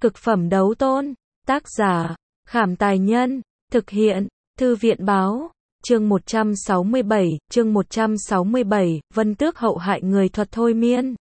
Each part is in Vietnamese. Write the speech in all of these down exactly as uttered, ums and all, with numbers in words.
Cực phẩm đấu tôn. Tác giả, Khảm Tài Nhân. Thực hiện, Thư viện Báo. Chương một trăm sáu mươi bảy, chương một trăm sáu mươi bảy, Vân Tước hậu hại người thuật thôi miên.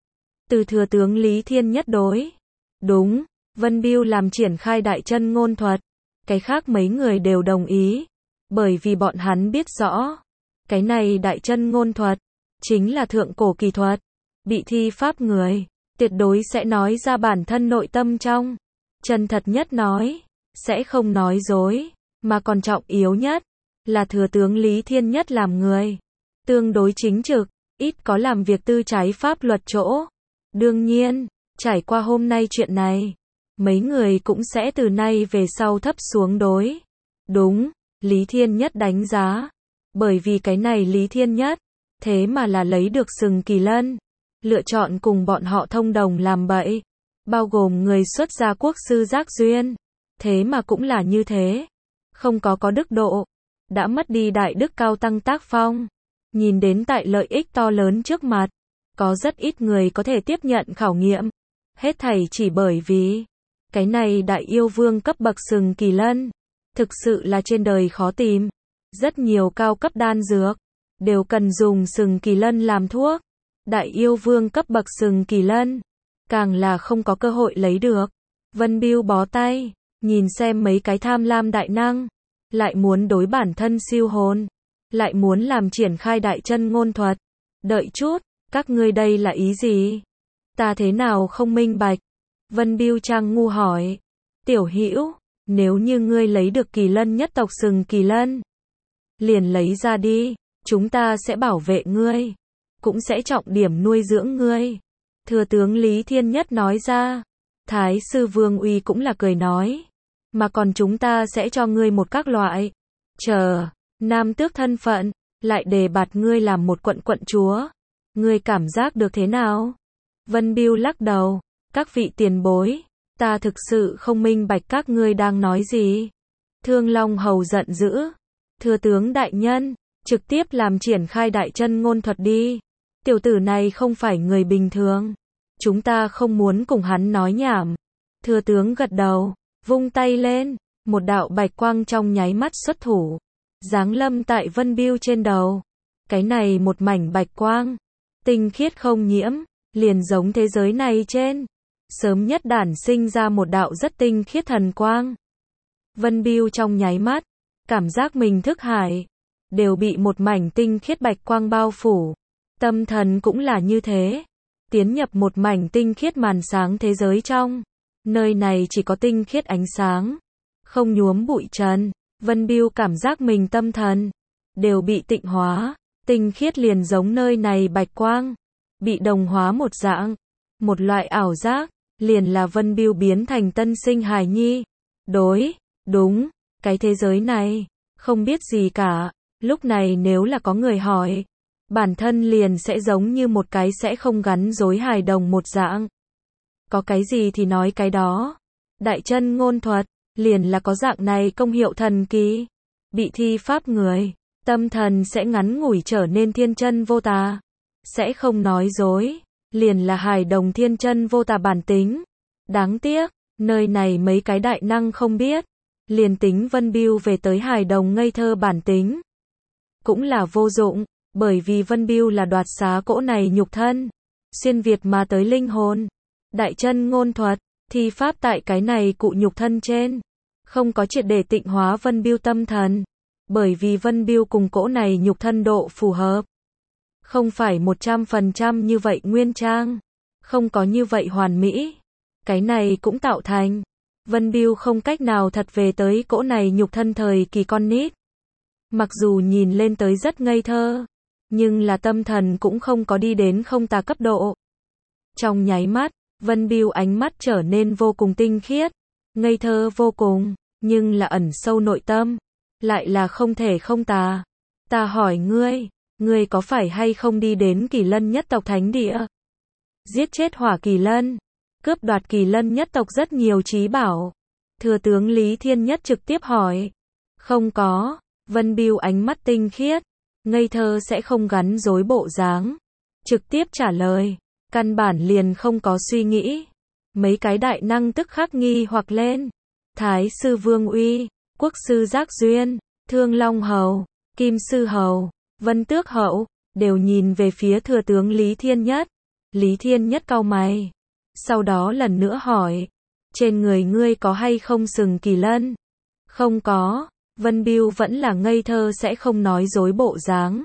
Từ thừa tướng Lý Thiên Nhất đối. Đúng, Vân Biêu làm triển khai đại chân ngôn thuật. Cái khác mấy người đều đồng ý. Bởi vì bọn hắn biết rõ. Cái này đại chân ngôn thuật. Chính là thượng cổ kỳ thuật. Bị thi pháp người. Tuyệt đối sẽ nói ra bản thân nội tâm trong. Chân thật nhất nói. Sẽ không nói dối. Mà còn trọng yếu nhất. Là thừa tướng Lý Thiên Nhất làm người. Tương đối chính trực. Ít có làm việc tư trái pháp luật chỗ. Đương nhiên. Trải qua hôm nay chuyện này. Mấy người cũng sẽ từ nay về sau thấp xuống đối. Đúng. Lý Thiên Nhất đánh giá. Bởi vì cái này Lý Thiên Nhất. Thế mà là lấy được sừng kỳ lân. Lựa chọn cùng bọn họ thông đồng làm bậy. Bao gồm người xuất gia quốc sư Giác Duyên. Thế mà cũng là như thế. Không có có đức độ. Đã mất đi đại đức cao tăng tác phong. Nhìn đến tại lợi ích to lớn trước mặt. Có rất ít người có thể tiếp nhận khảo nghiệm. Hết thảy chỉ bởi vì. Cái này đại yêu vương cấp bậc sừng kỳ lân. Thực sự là trên đời khó tìm. Rất nhiều cao cấp đan dược. Đều cần dùng sừng kỳ lân làm thuốc. Đại yêu vương cấp bậc sừng kỳ lân. Càng là không có cơ hội lấy được. Vân Biêu bó tay. Nhìn xem mấy cái tham lam đại năng. Lại muốn đối bản thân siêu hồn. Lại muốn làm triển khai đại chân ngôn thuật. Đợi chút. Các ngươi đây là ý gì? Ta thế nào không minh bạch? Vân Biêu trang ngu hỏi. Tiểu Hữu, nếu như ngươi lấy được kỳ lân nhất tộc sừng kỳ lân. Liền lấy ra đi. Chúng ta sẽ bảo vệ ngươi. Cũng sẽ trọng điểm nuôi dưỡng ngươi. Thừa tướng Lý Thiên Nhất nói ra. Thái sư Vương Uy cũng là cười nói. Mà còn chúng ta sẽ cho ngươi một các loại. Chờ, nam tước thân phận. Lại đề bạt ngươi làm một quận quận chúa. Ngươi cảm giác được thế nào? Vân Biêu lắc đầu. Các vị tiền bối. Ta thực sự không minh bạch các ngươi đang nói gì. Thương Long Hầu giận dữ. Thừa tướng đại nhân. Trực tiếp làm triển khai đại chân ngôn thuật đi. Tiểu tử này không phải người bình thường. Chúng ta không muốn cùng hắn nói nhảm. Thừa tướng gật đầu. Vung tay lên. Một đạo bạch quang trong nháy mắt xuất thủ. Giáng lâm tại Vân Biêu trên đầu. Cái này một mảnh bạch quang. Tinh khiết không nhiễm. Liền giống thế giới này trên. Sớm nhất đản sinh ra một đạo rất tinh khiết thần quang. Vân Biêu trong nháy mắt. Cảm giác mình thức hải. Đều bị một mảnh tinh khiết bạch quang bao phủ. Tâm thần cũng là như thế. Tiến nhập một mảnh tinh khiết màn sáng thế giới trong. Nơi này chỉ có tinh khiết ánh sáng. Không nhuốm bụi trần. Vân Biêu cảm giác mình tâm thần. Đều bị tịnh hóa. Tinh khiết liền giống nơi này bạch quang. Bị đồng hóa một dạng. Một loại ảo giác. Liền là Vân Biêu biến thành tân sinh hài nhi. Đối. Đúng. Cái thế giới này. Không biết gì cả. Lúc này nếu là có người hỏi. Bản thân liền sẽ giống như một cái sẽ không gắn rối hài đồng một dạng. Có cái gì thì nói cái đó. Đại chân ngôn thuật. Liền là có dạng này công hiệu thần kỳ. Bị thi pháp người. Tâm thần sẽ ngắn ngủi trở nên thiên chân vô tà. Sẽ không nói dối. Liền là hài đồng thiên chân vô tà bản tính. Đáng tiếc. Nơi này mấy cái đại năng không biết. Liền tính Vân Biêu về tới hài đồng ngây thơ bản tính. Cũng là vô dụng. Bởi vì Vân Biêu là đoạt xá cỗ này nhục thân. Xuyên Việt mà tới linh hồn. Đại chân ngôn thuật. Thi pháp tại cái này cụ nhục thân trên. Không có triệt để tịnh hóa Vân Biêu tâm thần. Bởi vì Vân Biêu cùng cỗ này nhục thân độ phù hợp. Không phải một trăm phần trăm như vậy nguyên trang. Không có như vậy hoàn mỹ. Cái này cũng tạo thành. Vân Biêu không cách nào thật về tới cỗ này nhục thân thời kỳ con nít. Mặc dù nhìn lên tới rất ngây thơ. Nhưng là tâm thần cũng không có đi đến không tà cấp độ. Trong nháy mắt, Vân Biêu ánh mắt trở nên vô cùng tinh khiết. Ngây thơ vô cùng. Nhưng là ẩn sâu nội tâm. Lại là không thể không tà. Ta hỏi ngươi. Ngươi có phải hay không đi đến kỳ lân nhất tộc thánh địa? Giết chết hỏa kỳ lân. Cướp đoạt kỳ lân nhất tộc rất nhiều trí bảo. Thừa tướng Lý Thiên Nhất trực tiếp hỏi. Không có. Vân Biêu ánh mắt tinh khiết. Ngây thơ sẽ không gắn rối bộ dáng. Trực tiếp trả lời. Căn bản liền không có suy nghĩ. Mấy cái đại năng tức khắc nghi hoặc lên. Thái sư Vương Uy, Quốc sư Giác Duyên, Thương Long Hầu, Kim sư Hầu, Vân Tước Hậu, đều nhìn về phía thừa tướng Lý Thiên Nhất. Lý Thiên Nhất cau mày. Sau đó lần nữa hỏi. Trên người ngươi có hay không sừng kỳ lân? Không có. Vân Bưu vẫn là ngây thơ sẽ không nói dối bộ dáng.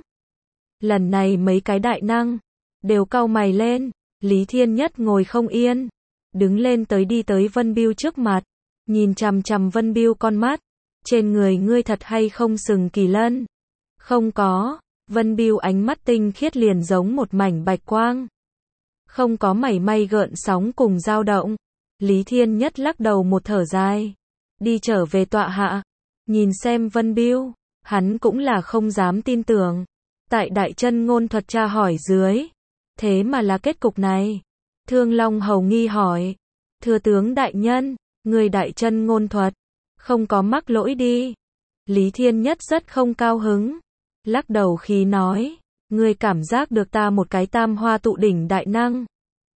Lần này mấy cái đại năng đều cau mày lên. Lý Thiên Nhất ngồi không yên, đứng lên tới đi tới Vân Bưu trước mặt, nhìn chằm chằm Vân Bưu con mắt. Trên người ngươi thật hay không sừng kỳ lân? Không có. Vân Bưu ánh mắt tinh khiết liền giống một mảnh bạch quang, không có mảy may gợn sóng cùng dao động. Lý Thiên Nhất lắc đầu một thở dài, đi trở về tọa hạ, nhìn xem Vân Bưu, hắn cũng là không dám tin tưởng. Tại Đại Chân Ngôn Thuật tra hỏi dưới, thế mà là kết cục này. Thương Long Hầu nghi hỏi, thừa tướng đại nhân, người Đại Chân Ngôn Thuật không có mắc lỗi đi? Lý Thiên Nhất rất không cao hứng, lắc đầu khí nói, ngươi cảm giác được ta một cái tam hoa tụ đỉnh đại năng?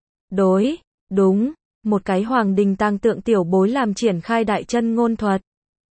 Đối, đúng, một cái hoàng đình tàng tượng tiểu bối làm triển khai Đại Chân Ngôn Thuật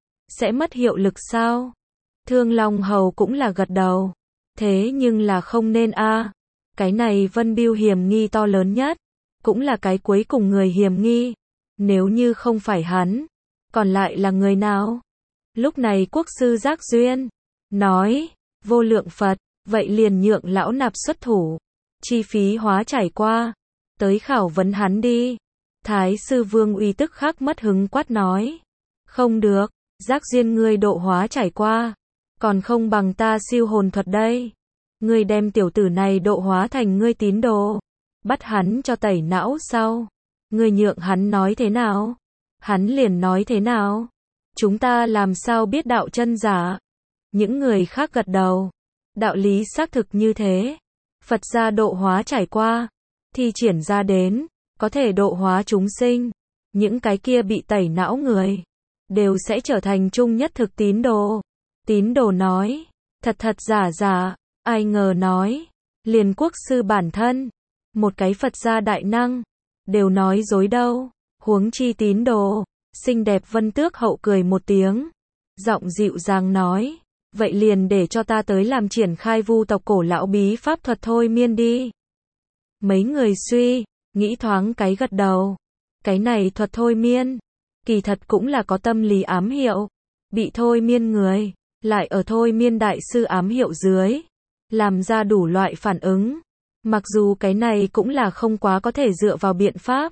sẽ mất hiệu lực sao? Thương Long Hầu cũng là gật đầu. Thế nhưng là không nên a. Cái này Vân Bưu hiểm nghi to lớn nhất, cũng là cái cuối cùng người hiểm nghi. Nếu như không phải hắn, còn lại là người nào? Lúc này Quốc sư Giác Duyên nói, vô lượng Phật, vậy liền nhượng lão nạp xuất thủ, chi phí hóa trải qua, tới khảo vấn hắn đi. Thái sư Vương Uy tức khắc mất hứng quát nói, không được, Giác Duyên ngươi độ hóa trải qua, còn không bằng ta siêu hồn thuật đây. Ngươi đem tiểu tử này độ hóa thành ngươi tín đồ, bắt hắn cho tẩy não sau, ngươi nhượng hắn nói thế nào, hắn liền nói thế nào. Chúng ta làm sao biết đạo chân giả? Những người khác gật đầu. Đạo lý xác thực như thế. Phật gia độ hóa trải qua, thi triển ra đến, có thể độ hóa chúng sinh. Những cái kia bị tẩy não người, đều sẽ trở thành chung nhất thực tín đồ. Tín đồ nói, thật thật giả giả, ai ngờ nói, liền quốc sư bản thân, một cái Phật gia đại năng, đều nói dối đâu, huống chi tín đồ. Xinh đẹp Vân Tước Hậu cười một tiếng, giọng dịu dàng nói, vậy liền để cho ta tới làm triển khai vu tộc cổ lão bí pháp thuật thôi miên đi. Mấy người suy, nghĩ thoáng cái gật đầu. Cái này thuật thôi miên, kỳ thật cũng là có tâm lý ám hiệu. Bị thôi miên người, lại ở thôi miên đại sư ám hiệu dưới, làm ra đủ loại phản ứng. Mặc dù cái này cũng là không quá có thể dựa vào biện pháp.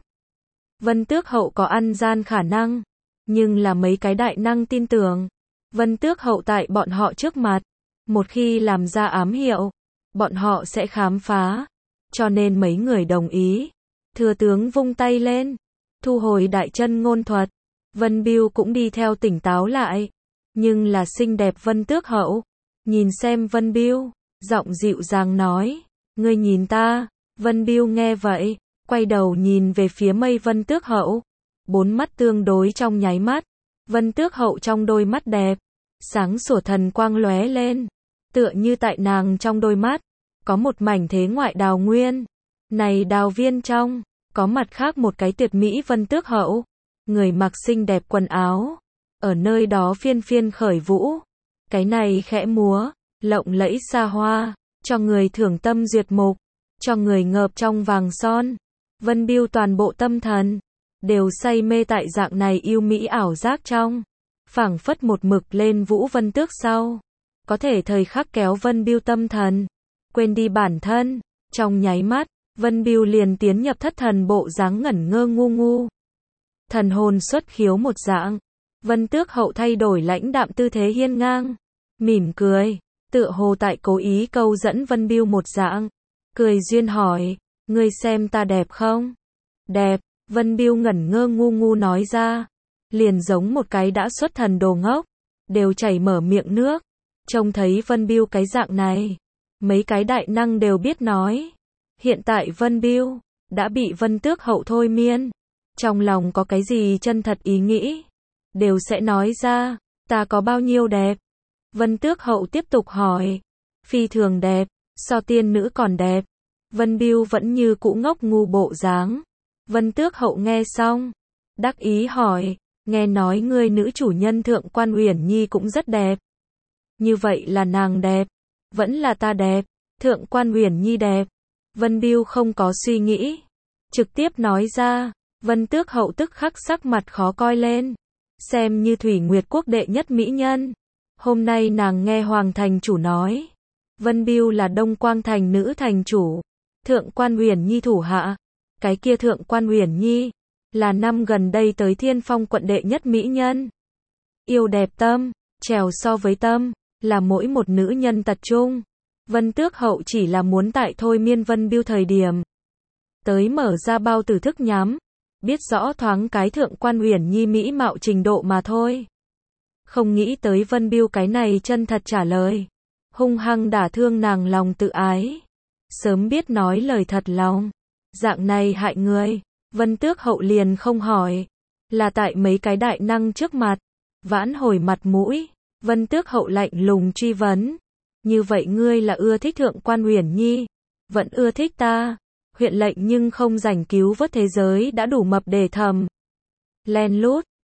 Vân Tước Hậu có ăn gian khả năng, nhưng là mấy cái đại năng tin tưởng. Vân Tước Hậu tại bọn họ trước mặt, một khi làm ra ám hiệu, bọn họ sẽ khám phá. Cho nên mấy người đồng ý. Thừa tướng vung tay lên, thu hồi Đại Chân Ngôn Thuật. Vân Bưu cũng đi theo tỉnh táo lại. Nhưng là xinh đẹp Vân Tước Hậu, nhìn xem Vân Bưu, giọng dịu dàng nói, ngươi nhìn ta. Vân Bưu nghe vậy, quay đầu nhìn về phía Mây Vân Tước Hậu. Bốn mắt tương đối trong nháy mắt. Vân Tước Hậu trong đôi mắt đẹp, sáng sủa thần quang lóe lên. Tựa như tại nàng trong đôi mắt, có một mảnh thế ngoại đào nguyên. Này đào viên trong, có mặt khác một cái tuyệt mỹ Vân Tước Hậu. Người mặc xinh đẹp quần áo, ở nơi đó phiên phiên khởi vũ. Cái này khẽ múa, lộng lẫy xa hoa, cho người thưởng tâm duyệt mục, cho người ngợp trong vàng son. Vân Bưu toàn bộ tâm thần đều say mê tại dạng này yêu mỹ ảo giác trong, phảng phất một mực lên vũ Vân Tước sau, có thể thời khắc kéo Vân Bưu tâm thần, quên đi bản thân. Trong nháy mắt, Vân Bưu liền tiến nhập thất thần bộ dáng ngẩn ngơ ngu ngu. Thần hồn xuất khiếu một dạng, Vân Tước Hậu thay đổi lãnh đạm tư thế hiên ngang, mỉm cười, tựa hồ tại cố ý câu dẫn Vân Bưu một dạng. Cười duyên hỏi, ngươi xem ta đẹp không? Đẹp. Vân Bưu ngẩn ngơ ngu ngu nói ra, liền giống một cái đã xuất thần đồ ngốc, đều chảy mở miệng nước. Trông thấy Vân Bưu cái dạng này, mấy cái đại năng đều biết nói. Hiện tại Vân Bưu đã bị Vân Tước Hậu thôi miên, trong lòng có cái gì chân thật ý nghĩ, đều sẽ nói ra. Ta có bao nhiêu đẹp? Vân Tước Hậu tiếp tục hỏi. Phi thường đẹp, so tiên nữ còn đẹp. Vân Bưu vẫn như cũ ngốc ngu bộ dáng, Vân Tước Hậu nghe xong, đắc ý hỏi, nghe nói ngươi nữ chủ nhân Thượng Quan Uyển Nhi cũng rất đẹp. Như vậy là nàng đẹp, vẫn là ta đẹp, Thượng Quan Uyển Nhi đẹp. Vân Bưu không có suy nghĩ, trực tiếp nói ra, Vân Tước Hậu tức khắc sắc mặt khó coi lên, xem như Thủy Nguyệt Quốc đệ nhất mỹ nhân. Hôm nay nàng nghe Hoàng thành chủ nói, Vân Bưu là Đông Quang thành nữ thành chủ, Thượng Quan Uyển Nhi thủ hạ, cái kia Thượng Quan Uyển Nhi là năm gần đây tới Thiên Phong quận đệ nhất mỹ nhân. Yêu đẹp tâm, trèo so với tâm, là mỗi một nữ nhân tật chung. Vân Tước Hậu chỉ là muốn tại thôi miên Vân Bưu thời điểm tới mở ra bao tử thức nhắm, biết rõ thoáng cái Thượng Quan Uyển Nhi mỹ mạo trình độ mà thôi. Không nghĩ tới Vân Bưu cái này chân thật trả lời, hung hăng đả thương nàng lòng tự ái. Sớm biết nói lời thật lòng, dạng này hại người. Vân Tước Hậu liền không hỏi, là tại mấy cái đại năng trước mặt, vãn hồi mặt mũi. Vân Tước Hậu lạnh lùng truy vấn, như vậy ngươi là ưa thích Thượng Quan Uyển Nhi, vẫn ưa thích ta? Huyện lệnh nhưng không rảnh cứu vớt thế giới đã đủ mập để thầm len lút,